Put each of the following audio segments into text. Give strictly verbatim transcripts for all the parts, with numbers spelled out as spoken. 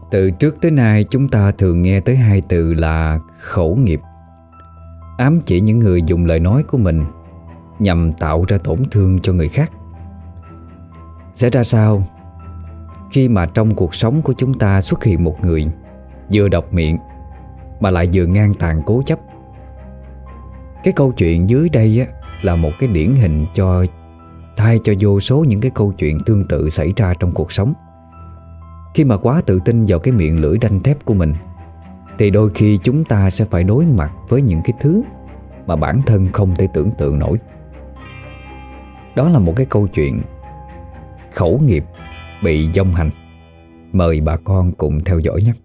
Từ trước tới nay chúng ta thường nghe tới hai từ là khẩu nghiệp, ám chỉ những người dùng lời nói của mình nhằm tạo ra tổn thương cho người khác. Sẽ ra sao khi mà trong cuộc sống của chúng ta xuất hiện một người vừa độc miệng mà lại vừa ngang tàn cố chấp? Cái câu chuyện dưới đây á, là một cái điển hình cho thay cho vô số những cái câu chuyện tương tự xảy ra trong cuộc sống. Khi mà quá tự tin vào cái miệng lưỡi đanh thép của mình thì đôi khi chúng ta sẽ phải đối mặt với những cái thứ mà bản thân không thể tưởng tượng nổi. Đó là một cái câu chuyện khẩu nghiệp bị vong hành. Mời bà con cùng theo dõi nhé.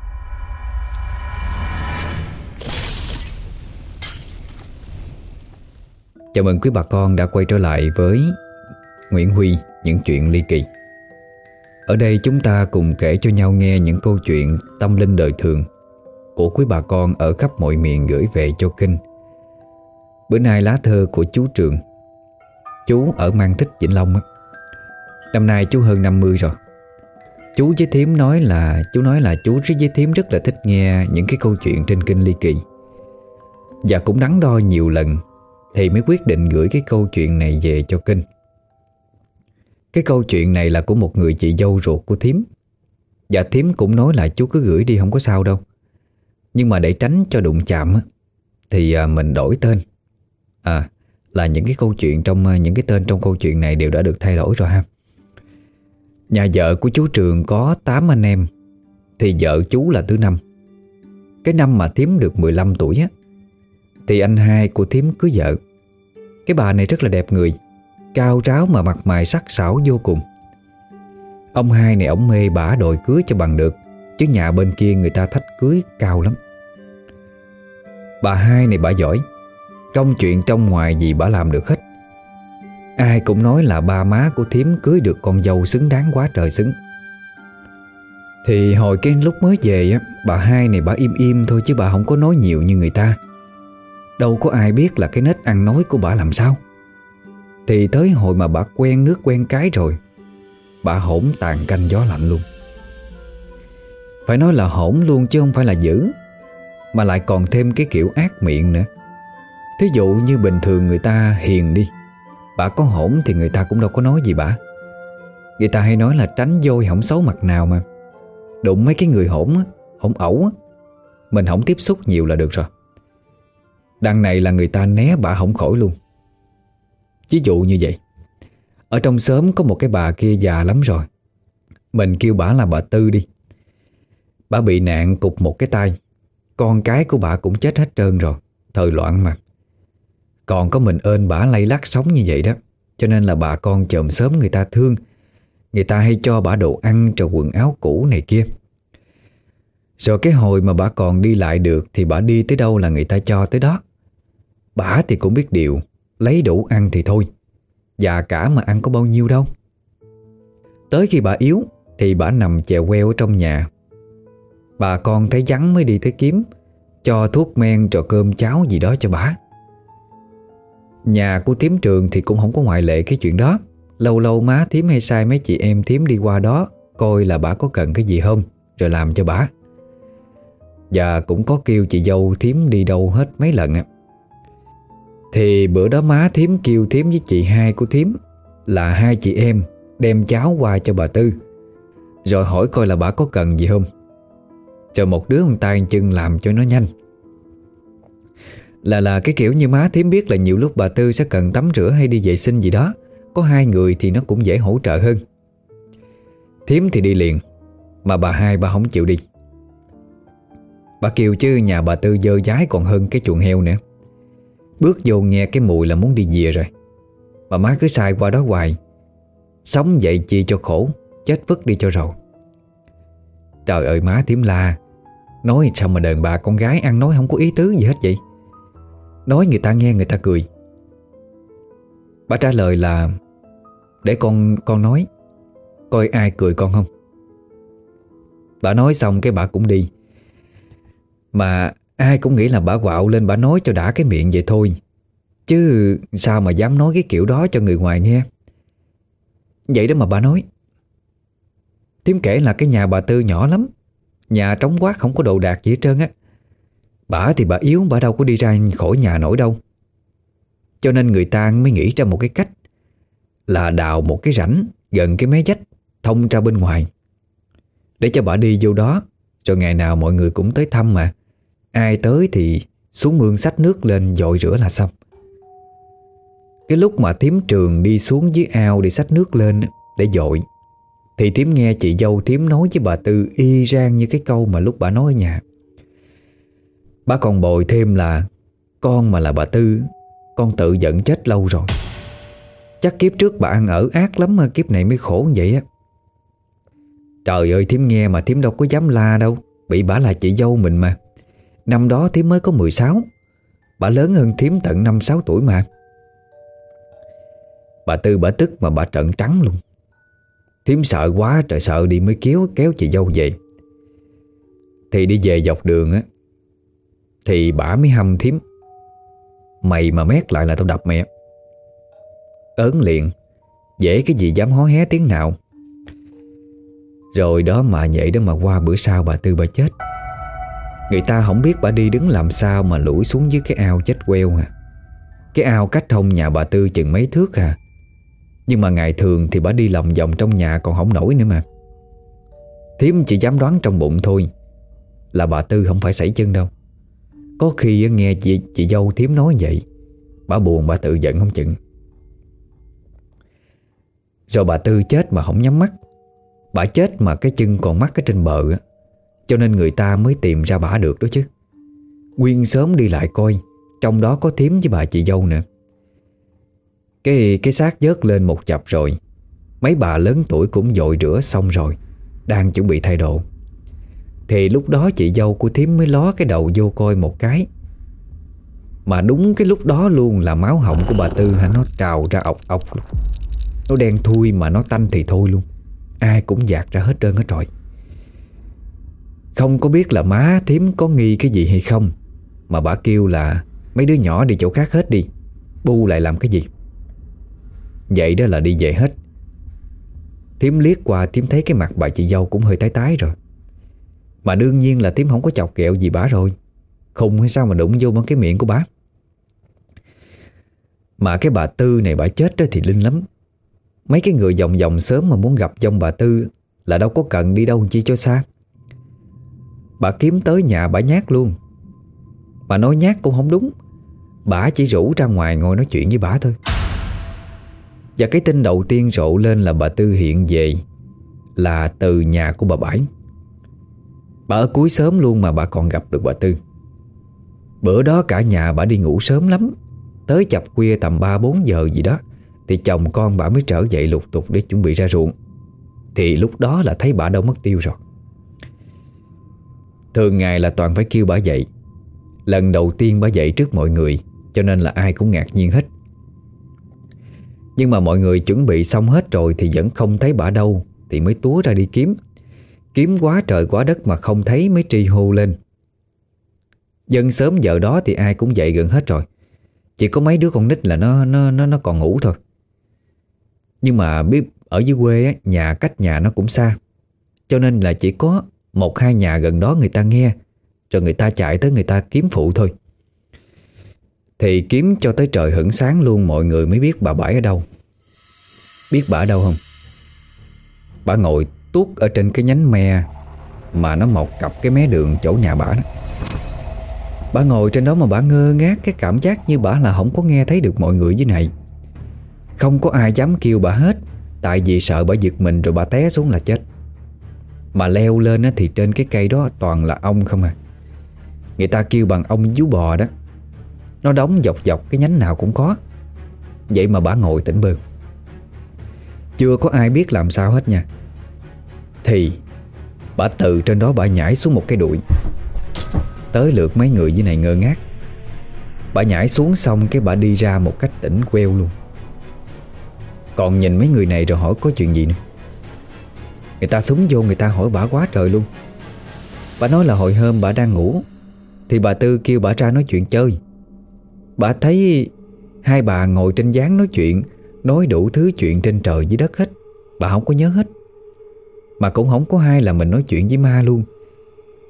Chào mừng quý bà con đã quay trở lại với Nguyễn Huy Những Chuyện Ly Kỳ. Ở đây chúng ta cùng kể cho nhau nghe những câu chuyện tâm linh đời thường của quý bà con ở khắp mọi miền gửi về cho kênh. Bữa nay lá thơ của chú Trường. Chú ở Mang Thích, Vĩnh Long á. Năm nay chú hơn năm mươi rồi. Chú với thím nói là Chú nói là chú với thím rất là thích nghe những cái câu chuyện trên kênh Ly Kỳ, và cũng đắn đo nhiều lần thì mới quyết định gửi cái câu chuyện này về cho kênh. Cái câu chuyện này là của một người chị dâu ruột của thím, và thím cũng nói là chú cứ gửi đi không có sao đâu, nhưng mà để tránh cho đụng chạm á, thì mình đổi tên. À, là những cái câu chuyện trong những cái tên trong câu chuyện này đều đã được thay đổi rồi ha. Nhà vợ của chú Trường có tám anh em, thì vợ chú là thứ năm. Cái năm mà thím được mười lăm tuổi á, thì anh hai của thím cưới vợ. Cái bà này rất là đẹp người, cao ráo mà mặt mày sắc sảo vô cùng. Ông hai này ổng mê bả đòi cưới cho bằng được, chứ nhà bên kia người ta thách cưới cao lắm. Bà hai này bả giỏi, công chuyện trong ngoài gì bả làm được hết. Ai cũng nói là ba má của thím cưới được con dâu xứng đáng quá trời xứng. Thì hồi cái lúc mới về á, bà hai này bả im im thôi chứ bà không có nói nhiều như người ta. Đâu có ai biết là cái nết ăn nói của bà làm sao. Thì tới hồi mà bà quen nước quen cái rồi, bà hỗn tàn canh gió lạnh luôn. Phải nói là hỗn luôn chứ không phải là dữ, mà lại còn thêm cái kiểu ác miệng nữa. Thí dụ như bình thường người ta hiền đi, bà có hỗn thì người ta cũng đâu có nói gì bà. Người ta hay nói là tránh vôi hổng xấu mặt nào mà. Đụng mấy cái người hỗn á, hỗn ẩu á, mình không tiếp xúc nhiều là được rồi. Đằng này là người ta né bà không khỏi luôn. Ví dụ như vậy. Ở trong xóm có một cái bà kia già lắm rồi, mình kêu bà là bà Tư đi. Bà bị nạn cụt một cái tay, con cái của bà cũng chết hết trơn rồi, thời loạn mà. Còn có mình ơn bà lay lắt sống như vậy đó, cho nên là bà con chòm xóm người ta thương. Người ta hay cho bà đồ ăn rồi quần áo cũ này kia. Rồi cái hồi mà bà còn đi lại được thì bà đi tới đâu là người ta cho tới đó. Bà thì cũng biết điều, lấy đủ ăn thì thôi, già cả mà ăn có bao nhiêu đâu. Tới khi bà yếu thì bà nằm chèo queo ở trong nhà. Bà con thấy vắng mới đi tới kiếm, cho thuốc men rồi cơm cháo gì đó cho bà. Nhà của thím Trường thì cũng không có ngoại lệ cái chuyện đó. Lâu lâu má thím hay sai mấy chị em thím đi qua đó coi là bà có cần cái gì không, rồi làm cho bà. Và cũng có kêu chị dâu thím đi đâu hết mấy lần á. Thì bữa đó má thím kêu thím với chị hai của thím là hai chị em đem cháo qua cho bà Tư, rồi hỏi coi là bà có cần gì không. Rồi một đứa một tay chân làm cho nó nhanh. Là là cái kiểu như má thím biết là nhiều lúc bà Tư sẽ cần tắm rửa hay đi vệ sinh gì đó, có hai người thì nó cũng dễ hỗ trợ hơn. Thím thì đi liền, mà bà hai bà không chịu đi. Bà kêu chứ nhà bà Tư dơ dái còn hơn cái chuồng heo nữa. Bước vô nghe cái mùi là muốn đi về rồi, mà má cứ sai qua đó hoài. Sống vậy chi cho khổ, chết vứt đi cho rồi. Trời ơi má thím la, nói sao mà đàn bà con gái ăn nói không có ý tứ gì hết vậy. Nói người ta nghe người ta cười. Bà trả lời là để con con nói, coi ai cười con không. Bà nói xong cái bà cũng đi. Mà ai cũng nghĩ là bà quạo lên bà nói cho đã cái miệng vậy thôi, chứ sao mà dám nói cái kiểu đó cho người ngoài nghe. Vậy đó mà bà nói. Thím kể là cái nhà bà Tư nhỏ lắm, Nhà trống quát, không có đồ đạc gì hết trơn á. Bả thì bả yếu, bả đâu có đi ra khỏi nhà nổi đâu. Cho nên người ta mới nghĩ ra một cái cách là đào một cái rãnh gần cái mé vách thông ra bên ngoài, để cho bả đi vô đó. Rồi ngày nào mọi người cũng tới thăm mà. Ai tới thì xuống mương xách nước lên dội rửa là xong. Cái lúc mà thím Trường đi xuống dưới ao để xách nước lên để dội, thì thím nghe chị dâu thím nói với bà Tư y rang như cái câu mà lúc bà nói ở nhà. Bà còn bồi thêm là con mà là bà Tư, con tự giận chết lâu rồi. Chắc kiếp trước bà ăn ở ác lắm mà kiếp này mới khổ như vậy á. Trời ơi, thím nghe mà thím đâu có dám la đâu, bị bả là chị dâu mình mà. Năm đó thím mới có mười sáu, bả lớn hơn thím tận năm sáu tuổi mà. Bà Tư bả tức mà bả trợn trắng luôn. Thím sợ quá trời, sợ đi mới kéo kéo chị dâu về. Thì đi về dọc đường á, thì bả mới hăm thím: mày mà mét lại là tao đập mẹ. Ớn liền, dễ cái gì dám hó hé tiếng nào. Rồi đó mà vậy đó mà qua bữa sau bà Tư bà chết. Người ta không biết bà đi đứng làm sao mà lủi xuống dưới cái ao chết queo à. Cái ao cách hông nhà bà Tư chừng mấy thước à. Nhưng mà ngày thường thì bà đi lòng vòng trong nhà còn không nổi nữa mà. Thím chỉ dám đoán trong bụng thôi là bà Tư không phải sảy chân đâu. Có khi nghe chị, chị dâu thím nói vậy, bà buồn bà tự giận không chừng. Rồi bà Tư chết mà không nhắm mắt. Bà chết mà cái chân còn mắc ở trên bờ á, cho nên người ta mới tìm ra bả được đó chứ. Nguyên xóm đi lại coi, trong đó có thím với bà chị dâu nữa. Cái cái xác vớt lên một chập rồi. Mấy bà lớn tuổi cũng dội rửa xong rồi, đang chuẩn bị thay đồ. Thì lúc đó chị dâu của thím mới ló cái đầu vô coi một cái. Mà đúng cái lúc đó luôn là máu họng của bà Tư hả, nó trào ra ọc ọc luôn. Nó đen thui mà nó tanh thì thôi luôn. Ai cũng dạt ra hết trơn hết trọi. Không có biết là má thím có nghi cái gì hay không, mà bà kêu là mấy đứa nhỏ đi chỗ khác hết đi, bu lại làm cái gì. Vậy đó là đi về hết. Thím liếc qua thím thấy cái mặt bà chị dâu cũng hơi tái tái rồi. Mà đương nhiên là thím không có chọc ghẹo gì bả rồi. Khùng hay sao mà đụng vô bằng cái miệng của bả. Mà cái bà Tư này bả chết đó thì linh lắm. Mấy cái người vòng vòng sớm mà muốn gặp dòng bà Tư là đâu có cần đi đâu chi cho xa. Bà kiếm tới nhà bả nhát luôn. Bà nói nhát cũng không đúng. Bả chỉ rủ ra ngoài ngồi nói chuyện với bả thôi. Và cái tin đầu tiên rộ lên là bà Tư hiện về là từ nhà của bà Bãi. Bà ở cuối xóm luôn mà bà còn gặp được bà Tư. Bữa đó cả nhà bà đi ngủ sớm lắm. Tới chập khuya tầm ba bốn giờ gì đó thì chồng con bà mới trở dậy lục tục để chuẩn bị ra ruộng. Thì lúc đó là thấy bà đâu mất tiêu rồi. Thường ngày là toàn phải kêu bà dậy. Lần đầu tiên bà dậy trước mọi người, cho nên là ai cũng ngạc nhiên hết. Nhưng mà mọi người chuẩn bị xong hết rồi thì vẫn không thấy bà đâu, thì mới túa ra đi kiếm. Kiếm quá trời quá đất mà không thấy mới tri hô lên. Dân sớm giờ đó thì ai cũng dậy gần hết rồi. Chỉ có mấy đứa con nít là nó nó nó nó còn ngủ thôi. Nhưng mà biết ở dưới quê á, nhà cách nhà nó cũng xa, cho nên là chỉ có một hai nhà gần đó người ta nghe, rồi người ta chạy tới người ta kiếm phụ thôi. Thì kiếm cho tới trời hửng sáng luôn mọi người mới biết bà Bãi ở đâu. Biết bà ở đâu không? Bà ngồi tuốt ở trên cái nhánh me mà nó mọc cặp cái mé đường chỗ nhà bà đó. Bà ngồi trên đó mà bà ngơ ngác, cái cảm giác như bà là không có nghe thấy được mọi người dưới này. Không có ai dám kêu bà hết, tại vì sợ bà giật mình rồi bà té xuống là chết. Mà leo lên thì trên cái cây đó toàn là ong không à. Người ta kêu bằng ong vú bò đó. Nó đóng dọc dọc cái nhánh nào cũng có. Vậy mà bà ngồi tỉnh bơ. Chưa có ai biết làm sao hết nha. Thì bà từ trên đó bà nhảy xuống một cái đụi. Tới lượt mấy người dưới này ngơ ngác. Bà nhảy xuống xong cái bà đi ra một cách tỉnh queo luôn. Còn nhìn mấy người này rồi hỏi có chuyện gì nữa. Người ta súng vô người ta hỏi bà quá trời luôn. Bà nói là hồi hôm bà đang ngủ thì bà Tư kêu bà ra nói chuyện chơi. Bà thấy hai bà ngồi trên gián nói chuyện, nói đủ thứ chuyện trên trời dưới đất hết. Bà không có nhớ hết. Mà cũng không có ai là mình nói chuyện với ma luôn.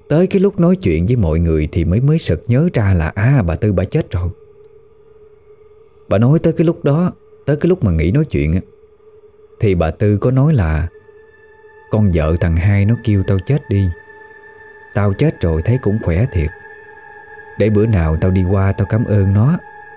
Tới cái lúc nói chuyện với mọi người thì mới mới sực nhớ ra là à, bà Tư bà chết rồi. Bà nói tới cái lúc đó, tới cái lúc mà nghỉ nói chuyện thì bà Tư có nói là con vợ thằng Hai nó kêu tao chết đi. Tao chết rồi thấy cũng khỏe thiệt, để bữa nào tao đi qua tao cảm ơn nó.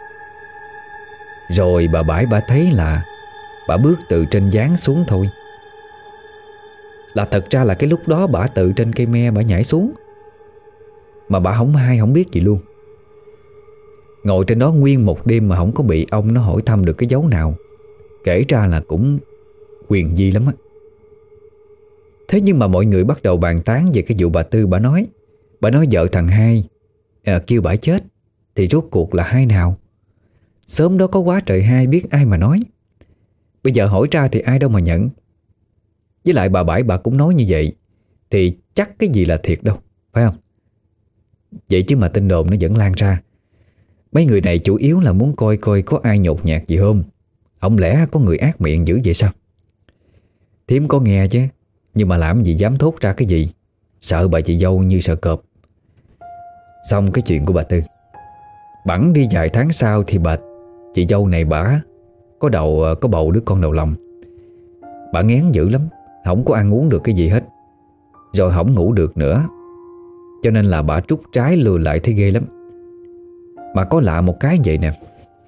Rồi bà Bãi bà thấy là bà bước từ trên gián xuống thôi. Là thật ra là cái lúc đó bà từ trên cây me bà nhảy xuống, mà bà không hay không biết gì luôn. Ngồi trên đó nguyên một đêm mà không có bị ông nó hỏi thăm được cái dấu nào. Kể ra là cũng quyền di lắm á. Thế nhưng mà mọi người bắt đầu bàn tán về cái vụ bà Tư bà nói. Bà nói vợ thằng Hai à, kêu bà chết. Thì rốt cuộc là Hai nào? Sớm đó có quá trời Hai, biết ai mà nói. Bây giờ hỏi ra thì ai đâu mà nhận. Với lại bà Bãi bà cũng nói như vậy thì chắc cái gì là thiệt đâu, phải không? Vậy chứ mà tin đồn nó vẫn lan ra. Mấy người này chủ yếu là muốn coi coi có ai nhột nhạt gì không. Không lẽ có người ác miệng dữ vậy sao? Thím có nghe chứ, nhưng mà làm gì dám thốt ra cái gì. Sợ bà chị dâu như sợ cọp. Xong cái chuyện của bà Tư. Bẵng đi vài tháng sau thì bà chị dâu này bà có đầu có bầu đứa con đầu lòng. Bà nghén dữ lắm, không có ăn uống được cái gì hết, rồi không ngủ được nữa. Cho nên là bà trút trái lùi lại thấy ghê lắm. Mà có lạ một cái vậy nè.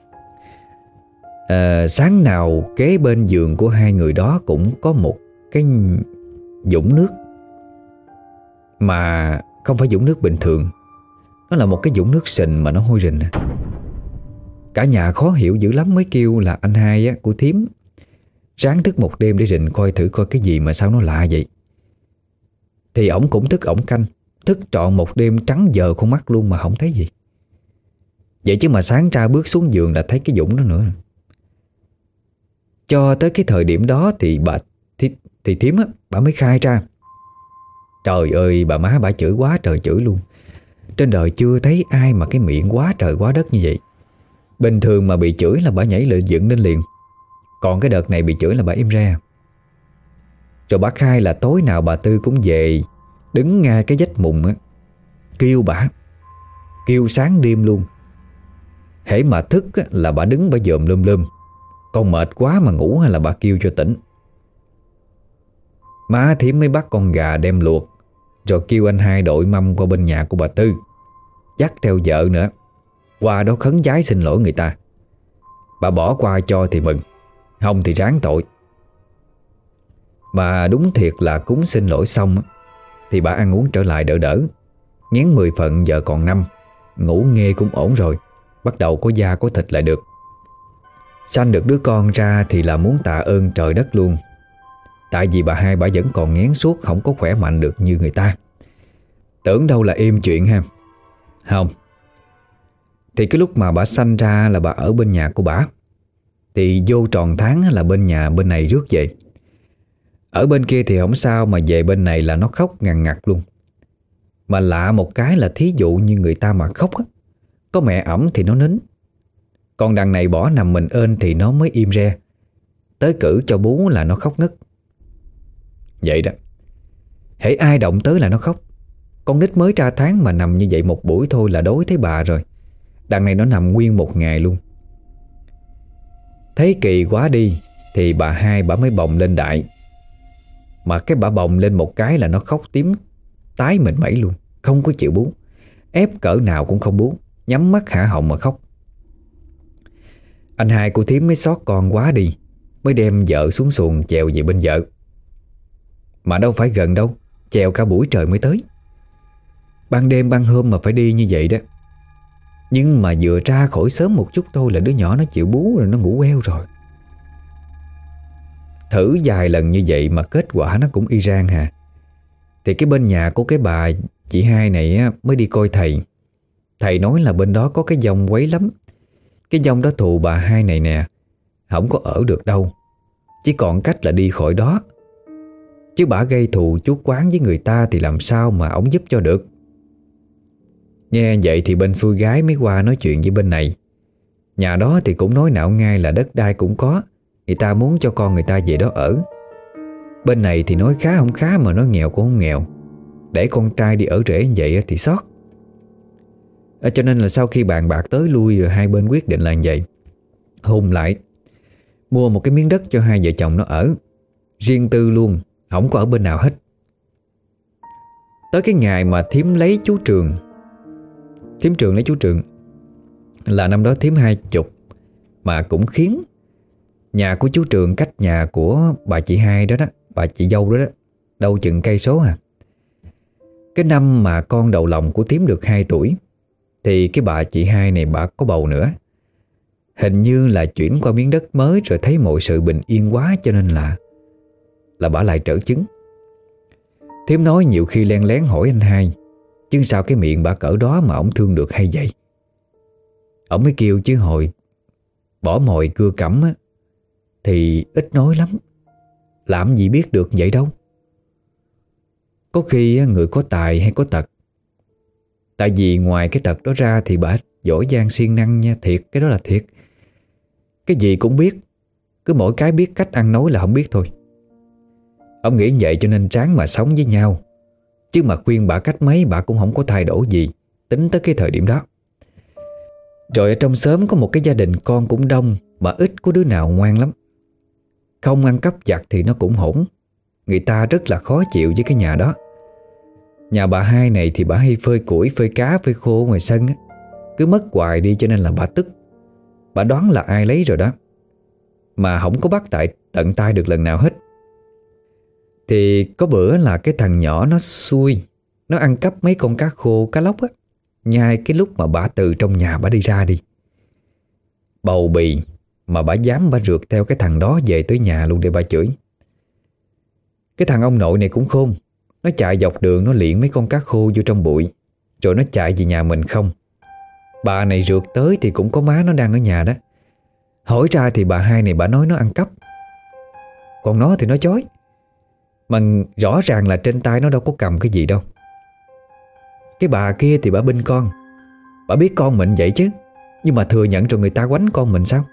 à, Sáng nào kế bên giường của hai người đó cũng có một cái vũng nước. Mà không phải vũng nước bình thường, nó là một cái vũng nước sình mà nó hôi rình. Cả nhà khó hiểu dữ lắm mới kêu là anh Hai á, của thím ráng thức một đêm để rình coi thử coi cái gì mà sao nó lạ vậy. Thì ổng cũng thức ổng canh, thức trọn một đêm trắng giờ con mắt luôn mà không thấy gì. Vậy chứ mà sáng ra bước xuống giường là thấy cái vũng đó nữa. Cho tới cái thời điểm đó thì bà Thì, thì thím á, bà mới khai ra. Trời ơi, bà má bà chửi quá trời chửi luôn. Trên đời chưa thấy ai mà cái miệng quá trời quá đất như vậy. Bình thường mà bị chửi là bà nhảy lên dựng lên liền. Còn cái đợt này bị chửi là bà im ra. Rồi bà khai là tối nào bà Tư cũng về đứng ngay cái vách mùng á, kêu bà, kêu sáng đêm luôn. Hễ mà thức á, là bà đứng bà dòm lum lum. Còn mệt quá mà ngủ hay là bà kêu cho tỉnh. Má thím mới bắt con gà đem luộc, rồi kêu anh Hai đội mâm qua bên nhà của bà Tư, dắt theo vợ nữa, qua đó khấn vái xin lỗi người ta. Bà bỏ qua cho thì mừng, không thì ráng tội. Mà đúng thiệt là cúng xin lỗi xong thì bà ăn uống trở lại đỡ đỡ. Ngén mười phần giờ còn năm, ngủ nghe cũng ổn rồi, bắt đầu có da có thịt lại được. Sanh được đứa con ra thì là muốn tạ ơn trời đất luôn. Tại vì bà Hai bà vẫn còn nghén suốt, không có khỏe mạnh được như người ta. Tưởng đâu là êm chuyện ha. Không. Thì cái lúc mà bà sanh ra là bà ở bên nhà của bà, thì vô tròn tháng là bên nhà bên này rước về. Ở bên kia thì không sao, mà về bên này là nó khóc ngằn ngặt luôn. Mà lạ một cái là thí dụ như người ta mà khóc á, có mẹ ẩm thì nó nín. Còn đằng này bỏ nằm mình ên thì nó mới im re. Tới cử cho bú là nó khóc ngất. Vậy đó. Hễ ai động tới là nó khóc. Con nít mới ra tháng mà nằm như vậy một buổi thôi là đói thấy bà rồi. Đằng này nó nằm nguyên một ngày luôn. Thấy kỳ quá đi thì bà Hai bà mới bồng lên đại. Mà cái bà bồng lên một cái là nó khóc tím tái mình mẩy luôn, không có chịu bú. Ép cỡ nào cũng không bú, nhắm mắt hả họng mà khóc. Anh Hai của thím mới xót con quá đi, mới đem vợ xuống xuồng chèo về bên vợ. Mà đâu phải gần đâu, chèo cả buổi trời mới tới. Ban đêm ban hôm mà phải đi như vậy đó. Nhưng mà vừa ra khỏi sớm một chút thôi là đứa nhỏ nó chịu bú rồi, nó ngủ queo rồi. Thử vài lần như vậy mà kết quả nó cũng y rang hà. Thì cái bên nhà của cái bà chị Hai này á, mới đi coi thầy. Thầy nói là bên đó có cái dông quấy lắm. Cái dông đó thù bà Hai này nè, không có ở được đâu, chỉ còn cách là đi khỏi đó. Chứ bả gây thù chuốc oán với người ta thì làm sao mà ổng giúp cho được. Nghe vậy thì bên xui gái mới qua nói chuyện với bên này. Nhà đó thì cũng nói nạo ngay là đất đai cũng có, người ta muốn cho con người ta về đó ở. Bên này thì nói khá không khá mà nói nghèo cũng không nghèo. để con trai đi ở rể như vậy thì sót. à, Cho nên là sau khi bàn bạc tới lui rồi, hai bên quyết định là như vậy. Hùng lại mua một cái miếng đất cho hai vợ chồng nó ở, riêng tư luôn, không có ở bên nào hết. Tới cái ngày mà thím lấy chú Trường Thím Trường lấy chú Trường là năm đó thím hai chục, mà cũng khiến nhà của chú Trường cách nhà của bà chị hai đó đó, bà chị dâu đó đó, đâu chừng cây số à. Cái năm mà con đầu lòng của thím được hai tuổi thì cái bà chị hai này bà có bầu nữa. Hình như là chuyển qua miếng đất mới rồi thấy mọi sự bình yên quá, cho nên là Là bà lại trở chứng. Thím nói nhiều khi len lén hỏi anh hai, chứ sao cái miệng bà cỡ đó mà ổng thương được hay vậy. Ổng mới kêu chứ hồi bỏ mồi cưa cẩm á, thì ít nói lắm, làm gì biết được vậy đâu. Có khi người có tài hay có tật. Tại vì ngoài cái tật đó ra thì bà giỏi giang siêng năng nha, thiệt, cái đó là thiệt. Cái gì cũng biết, cứ mỗi cái biết cách ăn nói là không biết thôi. Ông nghĩ vậy cho nên ráng mà sống với nhau, chứ mà khuyên bà cách mấy bà cũng không có thay đổi gì, tính tới cái thời điểm đó. Rồi ở trong xóm có một cái gia đình con cũng đông, mà ít có đứa nào ngoan lắm. Không ăn cắp vặt thì nó cũng hỗn. Người ta rất là khó chịu với cái nhà đó. Nhà bà hai này thì bà hay phơi củi, phơi cá, phơi khô ngoài sân á, cứ mất hoài đi cho nên là bà tức. Bà đoán là ai lấy rồi đó, mà không có bắt tại tận tay được lần nào hết. Thì có bữa là cái thằng nhỏ nó xui, nó ăn cắp mấy con cá khô, cá lóc á, nhai cái lúc mà bà từ trong nhà bà đi ra đi. Bầu bì mà bà dám bà rượt theo cái thằng đó về tới nhà luôn để bà chửi. Cái thằng ông nội này cũng khôn, nó chạy dọc đường nó liệng mấy con cá khô vô trong bụi, rồi nó chạy về nhà mình không. Bà này rượt tới thì cũng có má nó đang ở nhà đó. Hỏi ra thì bà hai này bà nói nó ăn cắp, còn nó thì nó chối. Mà rõ ràng là trên tay nó đâu có cầm cái gì đâu. Cái bà kia thì bà binh con, bà biết con mình vậy chứ, nhưng mà thừa nhận rồi người ta quánh con mình sao?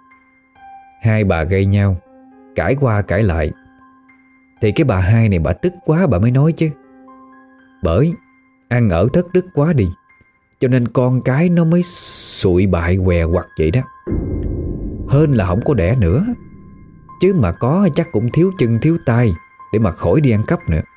Hai bà gây nhau, cãi qua cãi lại. Thì cái bà hai này bà tức quá bà mới nói chứ. Bởi ăn ở thất đức quá đi, cho nên con cái nó mới sụi bại què quặt vậy đó. Hên là không có đẻ nữa, chứ mà có chắc cũng thiếu chân thiếu tay để mà khỏi đi ăn cắp nữa.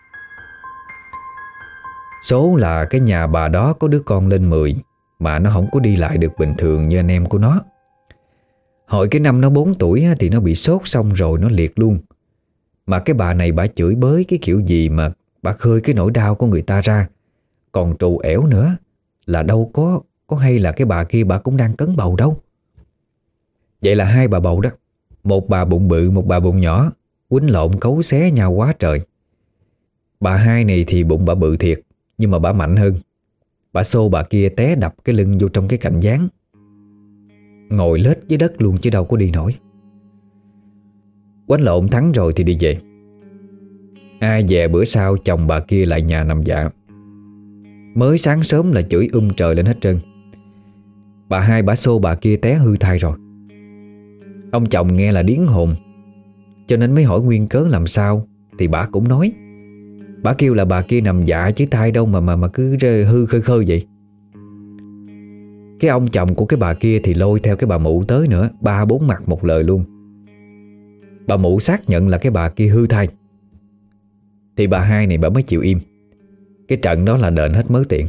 Số là cái nhà bà đó có đứa con lên mười, mà nó không có đi lại được bình thường như anh em của nó. Hồi cái năm nó bốn tuổi thì nó bị sốt xong rồi nó liệt luôn. Mà cái bà này bà chửi bới cái kiểu gì mà bà khơi cái nỗi đau của người ta ra. Còn trù ẻo nữa là đâu có Có hay là cái bà kia bà cũng đang cấn bầu đâu. Vậy là hai bà bầu đó, một bà bụng bự, một bà bụng nhỏ, quýnh lộn cấu xé nhau quá trời. Bà hai này thì bụng bà bự thiệt, nhưng mà bà mạnh hơn. Bà xô bà kia té đập cái lưng vô trong cái cạnh gián, ngồi lết dưới đất luôn chứ đâu có đi nổi. Quánh lộn thắng rồi thì đi về. Ai về bữa sau chồng bà kia lại nhà nằm dạ. Mới sáng sớm là chửi um trời lên hết trơn. Bà hai bà xô bà kia té hư thai rồi. Ông chồng nghe là điếng hồn, cho nên mới hỏi nguyên cớ làm sao. Thì bà cũng nói, bà kêu là bà kia nằm dạ chứ thai đâu mà mà mà cứ hư khơi khơi vậy. Cái ông chồng của cái bà kia thì lôi theo cái bà mụ tới nữa, ba bốn mặt một lời luôn. Bà mụ xác nhận là cái bà kia hư thai. Thì bà hai này bà mới chịu im. Cái trận đó là đền hết mớ tiền.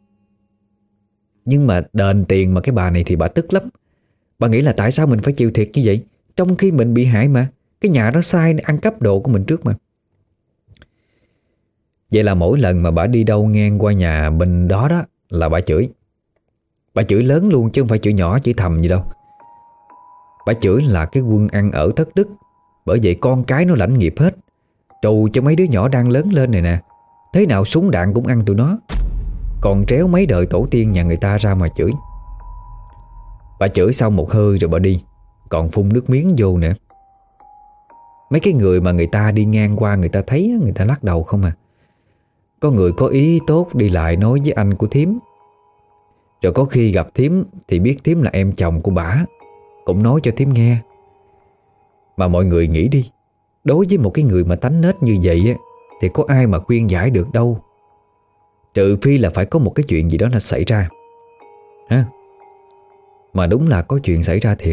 Nhưng mà đền tiền mà cái bà này thì bà tức lắm. Bà nghĩ là tại sao mình phải chịu thiệt như vậy, trong khi mình bị hại mà. Cái nhà đó sai ăn cắp đồ của mình trước mà. Vậy là mỗi lần mà bà đi đâu ngang qua nhà bên đó đó là bà chửi. Bà chửi lớn luôn chứ không phải chửi nhỏ chửi thầm gì đâu. Bà chửi là cái quân ăn ở thất đức, bởi vậy con cái nó lãnh nghiệp hết. Trù cho mấy đứa nhỏ đang lớn lên này nè, thế nào súng đạn cũng ăn tụi nó, còn tréo mấy đời tổ tiên nhà người ta ra mà chửi. Bà chửi xong một hơi rồi bà đi, còn phun nước miếng vô nữa. Mấy cái người mà người ta đi ngang qua người ta thấy, người ta lắc đầu không à. Có người có ý tốt đi lại nói với anh của thím. Rồi có khi gặp thím thì biết thím là em chồng của bả, cũng nói cho thím nghe. Mà mọi người nghĩ đi, đối với một cái người mà tánh nết như vậy á, thì có ai mà khuyên giải được đâu. Trừ phi là phải có một cái chuyện gì đó nó xảy ra ha. Mà đúng là có chuyện xảy ra thiệt.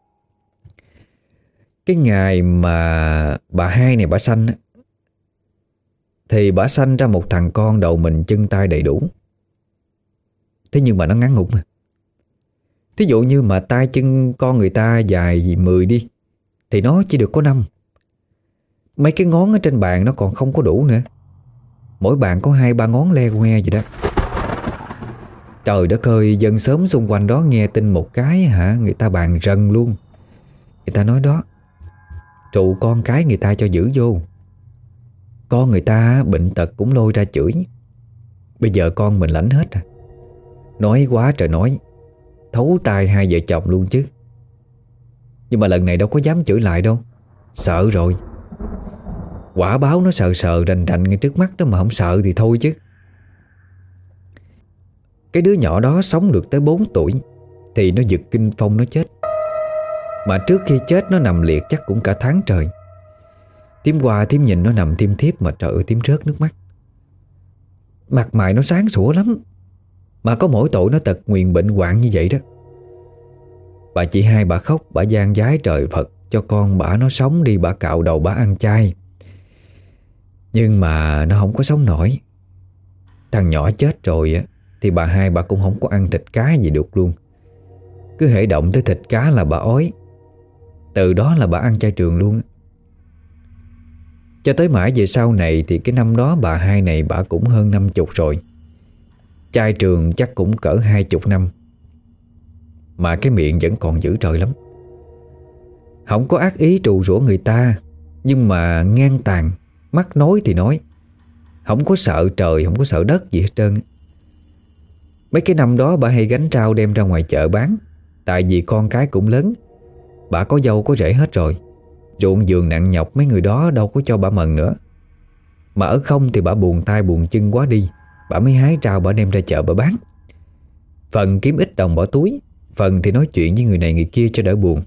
Cái ngày mà bà hai này bà sanh á, thì bà sanh ra một thằng con đầu mình chân tay đầy đủ. Thế nhưng mà nó ngắn ngủn mà. Thí dụ như mà tay chân con người ta dài mười đi, thì nó chỉ được có năm. Mấy cái ngón ở trên bàn nó còn không có đủ nữa. Mỗi bàn có hai ba ngón le que vậy đó. Trời đất ơi, dân xóm xung quanh đó nghe tin một cái hả, người ta bàn rần luôn. Người ta nói đó, trụ con cái người ta cho giữ vô. Con người ta bệnh tật cũng lôi ra chửi. Bây giờ con mình lãnh hết à. Nói quá trời nói, thấu tai hai vợ chồng luôn chứ. Nhưng mà lần này đâu có dám chửi lại đâu, sợ rồi. Quả báo nó sờ sờ rành rành ngay trước mắt đó mà không sợ thì thôi chứ. Cái đứa nhỏ đó sống được tới bốn tuổi thì nó giật kinh phong nó chết. Mà trước khi chết nó nằm liệt chắc cũng cả tháng trời. Tím qua tím nhìn nó nằm thiêm thiếp mà trời ơi tím rớt nước mắt. Mặt mày nó sáng sủa lắm, mà có mỗi tội nó tật nguyền bệnh hoạn như vậy đó. Bà chị hai bà khóc, bà gian vái trời Phật cho con bả nó sống đi, bà cạo đầu bả ăn chay. Nhưng mà nó không có sống nổi. Thằng nhỏ chết rồi á thì bà hai bà cũng không có ăn thịt cá gì được luôn. Cứ hễ động tới thịt cá là bà ói. Từ đó là bà ăn chay trường luôn. Cho tới mãi về sau này thì cái năm đó bà hai này bà cũng hơn năm chục rồi. Chay trường chắc cũng cỡ hai chục năm. Mà cái miệng vẫn còn dữ trời lắm. Không có ác ý trù rủa người ta, nhưng mà ngang tàn, mắc nói thì nói. Không có sợ trời, không có sợ đất gì hết trơn. Mấy cái năm đó bà hay gánh rau đem ra ngoài chợ bán. Tại vì con cái cũng lớn, bà có dâu có rể hết rồi. Ruộng vườn nặng nhọc mấy người đó đâu có cho bà mần nữa. Mà ở không thì bà buồn tay buồn chân quá đi, bà mới hái rau bà đem ra chợ bà bán. Phần kiếm ít đồng bỏ túi, phần thì nói chuyện với người này người kia cho đỡ buồn.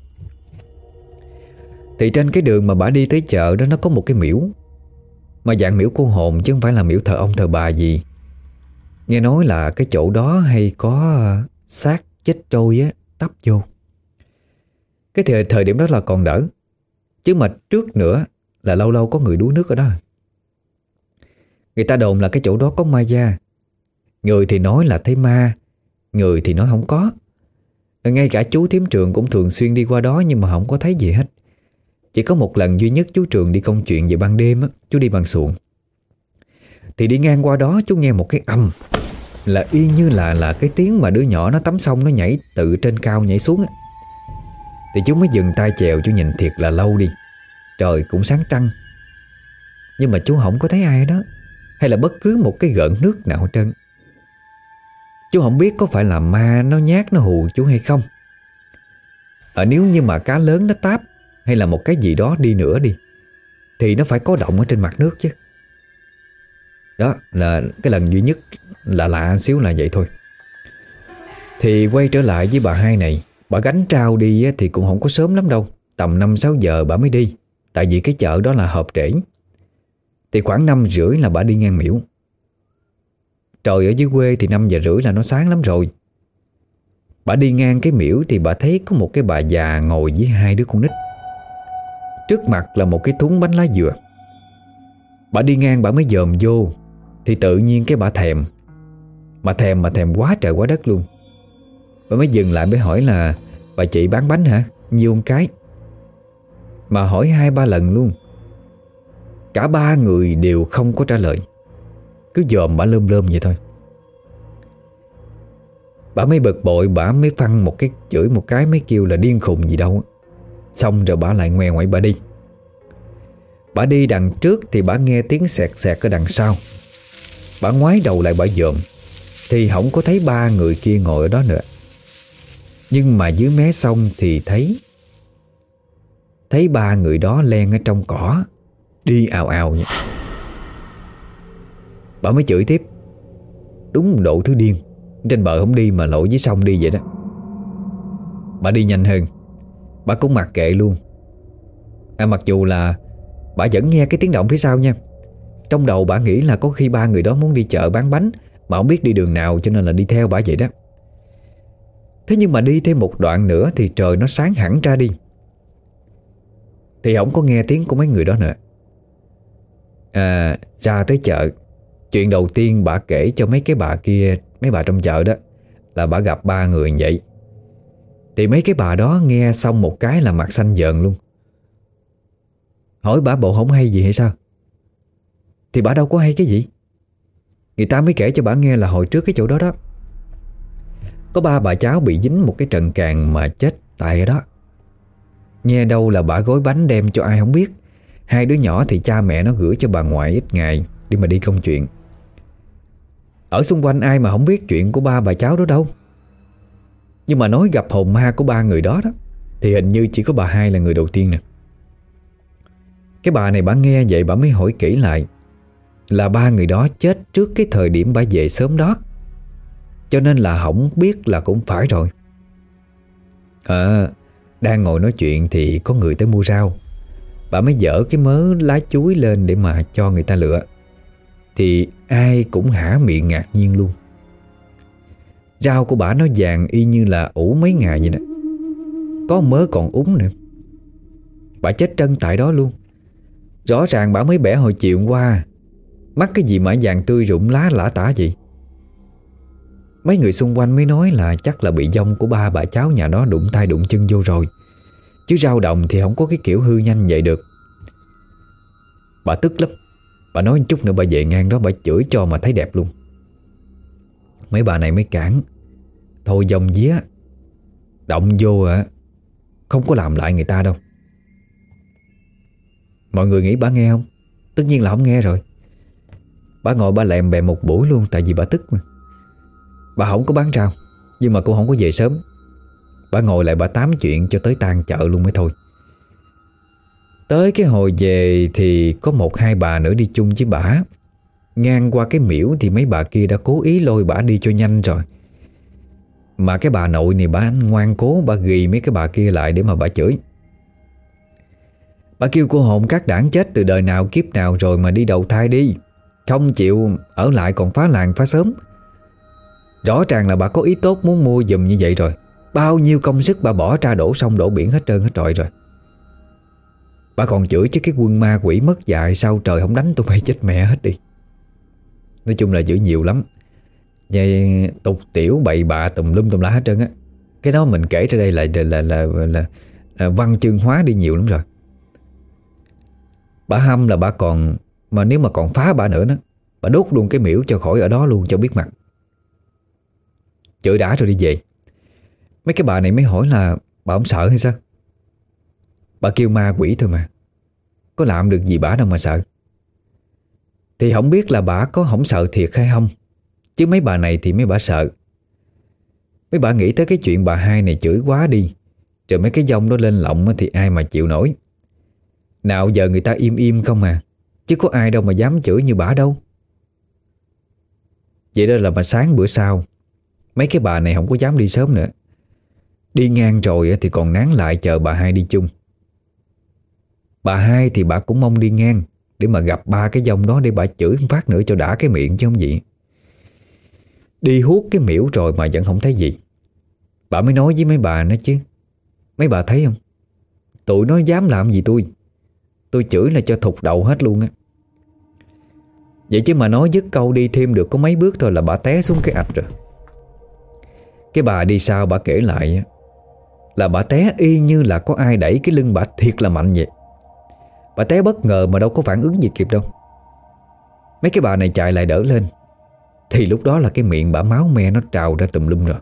Thì trên cái đường mà bà đi tới chợ đó nó có một cái miễu, mà dạng miễu cô hồn chứ không phải là miễu thờ ông thờ bà gì. Nghe nói là cái chỗ đó hay có xác chết trôi á tấp vô. Cái thời, thời điểm đó là còn đỡ, chứ mà trước nữa là lâu lâu có người đuối nước ở đó. Người ta đồn là cái chỗ đó có ma da. Người thì nói là thấy ma, người thì nói không có. Ngay cả chú thím Trường cũng thường xuyên đi qua đó, nhưng mà không có thấy gì hết. Chỉ có một lần duy nhất chú Trường đi công chuyện về ban đêm á, chú đi bằng xuồng. Thì đi ngang qua đó chú nghe một cái ầm, là y như là là cái tiếng mà đứa nhỏ nó tắm xong nó nhảy từ trên cao nhảy xuống á. Thì chú mới dừng tay chèo, chú nhìn thiệt là lâu đi. Trời cũng sáng trăng, nhưng mà chú không có thấy ai đó, hay là bất cứ một cái gợn nước nào hết trơn. Chú không biết có phải là ma nó nhát nó hù chú hay không. Ở nếu như mà cá lớn nó táp, hay là một cái gì đó đi nữa đi, thì nó phải có động ở trên mặt nước chứ. Đó là cái lần duy nhất lạ lạ xíu là vậy thôi. Thì quay trở lại với bà hai này. Bà gánh trao đi thì cũng không có sớm lắm đâu, tầm năm sáu giờ bà mới đi. Tại vì cái chợ đó là họp trễ. Thì khoảng năm rưỡi là bà đi ngang miễu. Trời ở dưới quê thì năm giờ rưỡi là nó sáng lắm rồi. Bà đi ngang cái miễu thì bà thấy có một cái bà già ngồi với hai đứa con nít. Trước mặt là một cái thúng bánh lá dừa. Bà đi ngang bà mới dòm vô, thì tự nhiên cái bà thèm. Mà thèm mà thèm quá trời quá đất luôn. Bà mới dừng lại mới hỏi là: bà chị bán bánh hả? Nhiêu cái? Mà hỏi hai ba lần luôn. Cả ba người đều không có trả lời, cứ dòm bà lơm lơm vậy thôi. Bà mới bực bội, bà mới phăng một cái chửi một cái, mới kêu là điên khùng gì đâu. Xong rồi bà lại ngoe ngoại bà đi. Bà đi đằng trước thì bà nghe tiếng xẹt xẹt ở đằng sau. Bà ngoái đầu lại bà dòm, thì không có thấy ba người kia ngồi ở đó nữa. Nhưng mà dưới mé sông thì thấy Thấy ba người đó len ở trong cỏ, đi ào ào vậy. Bà mới chửi tiếp: đúng độ thứ điên, trên bờ không đi mà lội dưới sông đi vậy đó. Bà đi nhanh hơn, bà cũng mặc kệ luôn. À, mặc dù là bà vẫn nghe cái tiếng động phía sau nha. Trong đầu bà nghĩ là có khi ba người đó muốn đi chợ bán bánh, mà không biết đi đường nào cho nên là đi theo bả vậy đó. Thế nhưng mà đi thêm một đoạn nữa thì trời nó sáng hẳn ra đi, thì không có nghe tiếng của mấy người đó nữa. À, ra tới chợ, chuyện đầu tiên bả kể cho mấy cái bà kia, mấy bà trong chợ đó, là bả gặp ba người như vậy. Thì mấy cái bà đó nghe xong một cái là mặt xanh dờn luôn. Hỏi bả bộ không hay gì hay sao? Thì bả đâu có hay cái gì. Người ta mới kể cho bả nghe là hồi trước cái chỗ đó đó có ba bà cháu bị dính một cái trận càn mà chết tại ở đó. Nghe đâu là bả gói bánh đem cho ai không biết. Hai đứa nhỏ thì cha mẹ nó gửi cho bà ngoại ít ngày để mà đi công chuyện. Ở xung quanh ai mà không biết chuyện của ba bà cháu đó đâu. Nhưng mà nói gặp hồn ma của ba người đó đó thì hình như chỉ có bà hai là người đầu tiên nè. Cái bà này bả nghe vậy bả mới hỏi kỹ lại, là ba người đó chết trước cái thời điểm bả về sớm đó, cho nên là không biết là cũng phải rồi. À, đang ngồi nói chuyện thì có người tới mua rau. Bà mới dở cái mớ lá chuối lên để mà cho người ta lựa. Thì ai cũng há miệng ngạc nhiên luôn. Rau của bà nó vàng y như là ủ mấy ngày vậy nè. Có mớ còn úng nữa. Bà chết trân tại đó luôn. Rõ ràng bà mới bẻ hồi chiều hôm qua. Mắc cái gì mà vàng tươi rụng lá lả tả vậy. Mấy người xung quanh mới nói là chắc là bị dông của ba bà cháu nhà đó đụng tay đụng chân vô rồi. Chứ rau đồng thì không có cái kiểu hư nhanh vậy được. Bà tức lắm. Bà nói một chút nữa bà về ngang đó bà chửi cho mà thấy đẹp luôn. Mấy bà này mới cản. Thôi dông vía, động vô à, không có làm lại người ta đâu. Mọi người nghĩ bà nghe không? Tất nhiên là không nghe rồi. Bà ngồi bà lèm bè một buổi luôn. Tại vì bà tức mà. Bà không có bán rau, nhưng mà cũng không có về sớm. Bà ngồi lại bà tám chuyện cho tới tan chợ luôn mới thôi. Tới cái hồi về thì có một hai bà nữa đi chung với bả. Ngang qua cái miễu thì mấy bà kia đã cố ý lôi bả đi cho nhanh rồi. Mà cái bà nội này bà ngoan cố, bà ghi mấy cái bà kia lại để mà bà chửi. Bà kêu cô hồn các đảng chết từ đời nào kiếp nào rồi mà đi đầu thai đi, không chịu ở lại còn phá làng phá xóm. Rõ ràng là bà có ý tốt muốn mua giùm như vậy rồi. Bao nhiêu công sức bà bỏ ra đổ sông đổ biển hết trơn hết trọi rồi. Bà còn chửi chứ cái quân ma quỷ mất dạy, sao trời không đánh tụi bay chết mẹ hết đi. Nói chung là chửi nhiều lắm. Vậy tục tiểu bậy bạ tùm lum tùm lá hết trơn á. Cái đó mình kể ra đây là là, là, là, là, là văn chương hóa đi nhiều lắm rồi. Bà hâm là bà còn, mà nếu mà còn phá bà nữa đó, bà đốt luôn cái miễu cho khỏi ở đó luôn cho biết mặt. Chửi đã rồi đi về. Mấy cái bà này mới hỏi là bà không sợ hay sao? Bà kêu ma quỷ thôi mà, có làm được gì bà đâu mà sợ. Thì không biết là bà có không sợ thiệt hay không, chứ mấy bà này thì mấy bà sợ. Mấy bà nghĩ tới cái chuyện bà hai này chửi quá đi, rồi mấy cái dông đó lên lọng thì ai mà chịu nổi. Nào giờ người ta im im không à, chứ có ai đâu mà dám chửi như bà đâu. Vậy đó là mà sáng bữa sau, mấy cái bà này không có dám đi sớm nữa. Đi ngang rồi thì còn nán lại chờ bà hai đi chung. Bà hai thì bà cũng mong đi ngang để mà gặp ba cái dông đó để bà chửi một phát nữa cho đã cái miệng chứ không gì. Đi huốt cái miễu rồi mà vẫn không thấy gì. Bà mới nói với mấy bà nữa chứ. Mấy bà thấy không? Tụi nó dám làm gì tôi. Tôi chửi là cho thụt đầu hết luôn á. Vậy chứ mà nói dứt câu đi thêm được có mấy bước thôi là bà té xuống cái ạch rồi. Cái bà đi sau bà kể lại là bà té y như là có ai đẩy cái lưng bà thiệt là mạnh vậy. Bà té bất ngờ mà đâu có phản ứng gì kịp đâu. Mấy cái bà này chạy lại đỡ lên thì lúc đó là cái miệng bà máu me nó trào ra tùm lum rồi.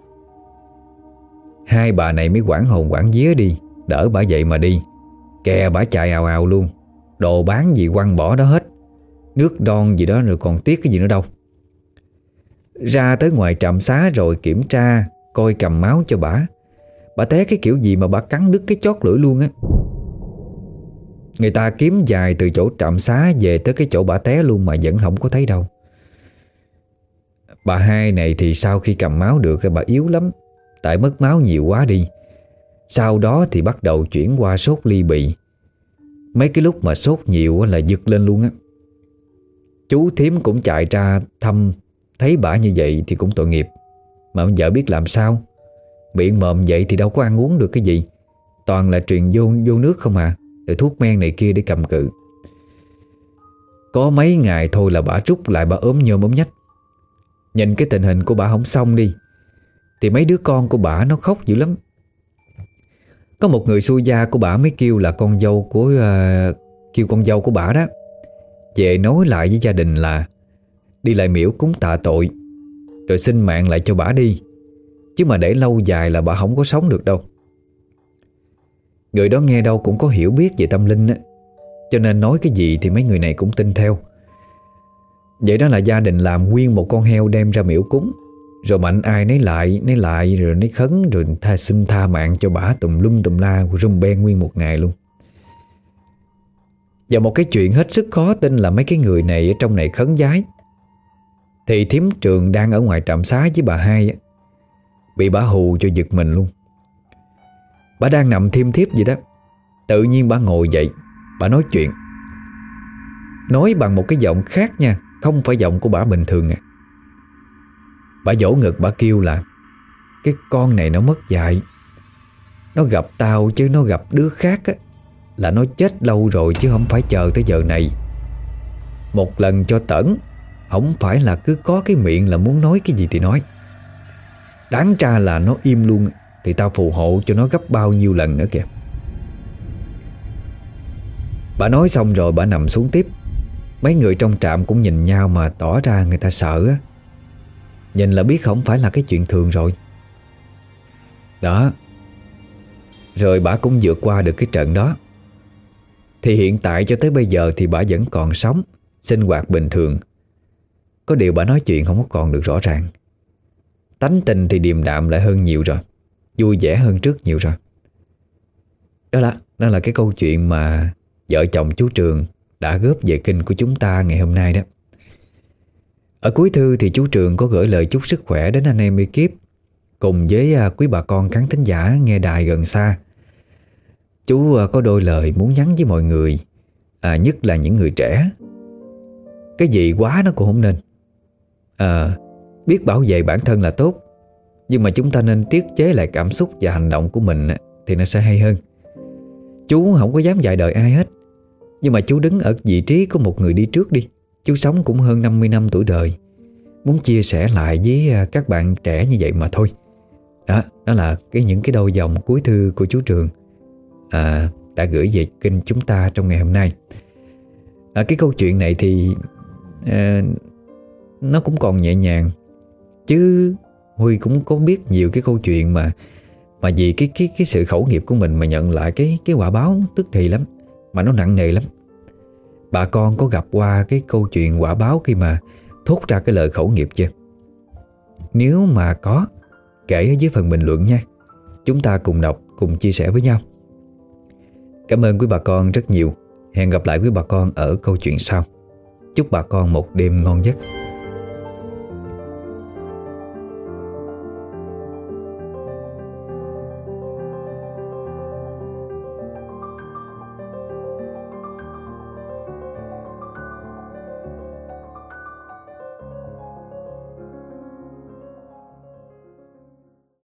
Hai bà này mới quảng hồn quảng vía đi, đỡ bà dậy mà đi. Kè bà chạy ào ào luôn. Đồ bán gì quăng bỏ đó hết. Nước đon gì đó rồi còn tiếc cái gì nữa đâu. Ra tới ngoài trạm xá rồi kiểm tra coi cầm máu cho bà. Bà té cái kiểu gì mà bà cắn đứt cái chót lưỡi luôn á. Người ta kiếm dài từ chỗ trạm xá về tới cái chỗ bà té luôn mà vẫn không có thấy đâu. Bà hai này thì sau khi cầm máu được bà yếu lắm, tại mất máu nhiều quá đi. Sau đó thì bắt đầu chuyển qua sốt ly bì. Mấy cái lúc mà sốt nhiều là giật lên luôn á. Chú thím cũng chạy ra thăm Thấy bả như vậy thì cũng tội nghiệp, mà vợ biết làm sao. Miệng mồm vậy thì đâu có ăn uống được cái gì, toàn là truyền vô, vô nước không à, rồi thuốc men này kia để cầm cự. Có mấy ngày thôi là bả trút lại, bả ốm nhôm ốm nhách. Nhìn cái tình hình của bả không xong đi thì mấy đứa con của bả nó khóc dữ lắm. Có một người xui gia của bả mới kêu là con dâu của uh, Kêu con dâu của bả đó về nói lại với gia đình là đi lại miễu cúng tạ tội, rồi xin mạng lại cho bả đi, chứ mà để lâu dài là bả không có sống được đâu. Người đó nghe đâu cũng có hiểu biết về tâm linh á, cho nên nói cái gì thì mấy người này cũng tin theo. Vậy đó là gia đình làm nguyên một con heo đem ra miễu cúng, rồi mạnh ai nấy lại nấy lại rồi nấy khấn, rồi tha xin tha mạng cho bả tùm lum tùm la, rum ben nguyên một ngày luôn. Và một cái chuyện hết sức khó tin là mấy cái người này ở trong này khấn vái thì thím Trường đang ở ngoài trạm xá với bà hai á, bị bả hù cho giật mình luôn. Bà đang nằm thiêm thiếp vậy đó, tự nhiên bà ngồi dậy, bà nói chuyện, nói bằng một cái giọng khác nha, không phải giọng của bà bình thường à. Bà vỗ ngực, bà kêu là cái con này nó mất dạy, nó gặp tao chứ nó gặp đứa khác á là nó chết lâu rồi, chứ không phải chờ tới giờ này. Một lần cho tẩn, không phải là cứ có cái miệng là muốn nói cái gì thì nói. Đáng ra là nó im luôn thì tao phù hộ cho nó gấp bao nhiêu lần nữa kìa. Bà nói xong rồi bà nằm xuống tiếp. Mấy người trong trạm cũng nhìn nhau mà tỏ ra người ta sợ á. Nhìn là biết không phải là cái chuyện thường rồi. Đó. Rồi bà cũng vượt qua được cái trận đó. Thì hiện tại cho tới bây giờ thì bà vẫn còn sống, sinh hoạt bình thường. Có điều bà nói chuyện không có còn được rõ ràng. Tánh tình thì điềm đạm lại hơn nhiều rồi, vui vẻ hơn trước nhiều rồi. Đó là, đó là cái câu chuyện mà vợ chồng chú Trường đã góp về kênh của chúng ta ngày hôm nay đó. Ở cuối thư thì chú Trường có gửi lời chúc sức khỏe đến anh em ekip cùng với quý bà con khán thính giả nghe đài gần xa. Chú có đôi lời muốn nhắn với mọi người, à, nhất là những người trẻ. Cái gì quá nó cũng không nên. À, biết bảo vệ bản thân là tốt, nhưng mà chúng ta nên tiết chế lại cảm xúc và hành động của mình thì nó sẽ hay hơn. Chú không có dám dạy đời ai hết, nhưng mà chú đứng ở vị trí của một người đi trước đi. Chú sống cũng hơn năm mươi năm tuổi đời, muốn chia sẻ lại với các bạn trẻ như vậy mà thôi. Đó, đó là cái những cái đôi dòng cuối thư của chú Trường à, đã gửi về kênh chúng ta trong ngày hôm nay. à, Cái câu chuyện này thì à, nó cũng còn nhẹ nhàng, chứ Huy cũng có biết nhiều cái câu chuyện mà mà vì cái cái cái sự khẩu nghiệp của mình mà nhận lại cái cái quả báo tức thì lắm, mà nó nặng nề lắm. Bà con có gặp qua cái câu chuyện quả báo khi mà thốt ra cái lời khẩu nghiệp chưa? Nếu mà có, kể ở dưới phần bình luận nha, chúng ta cùng đọc, cùng chia sẻ với nhau. Cảm ơn quý bà con rất nhiều. Hẹn gặp lại quý bà con ở câu chuyện sau. Chúc bà con một đêm ngon giấc.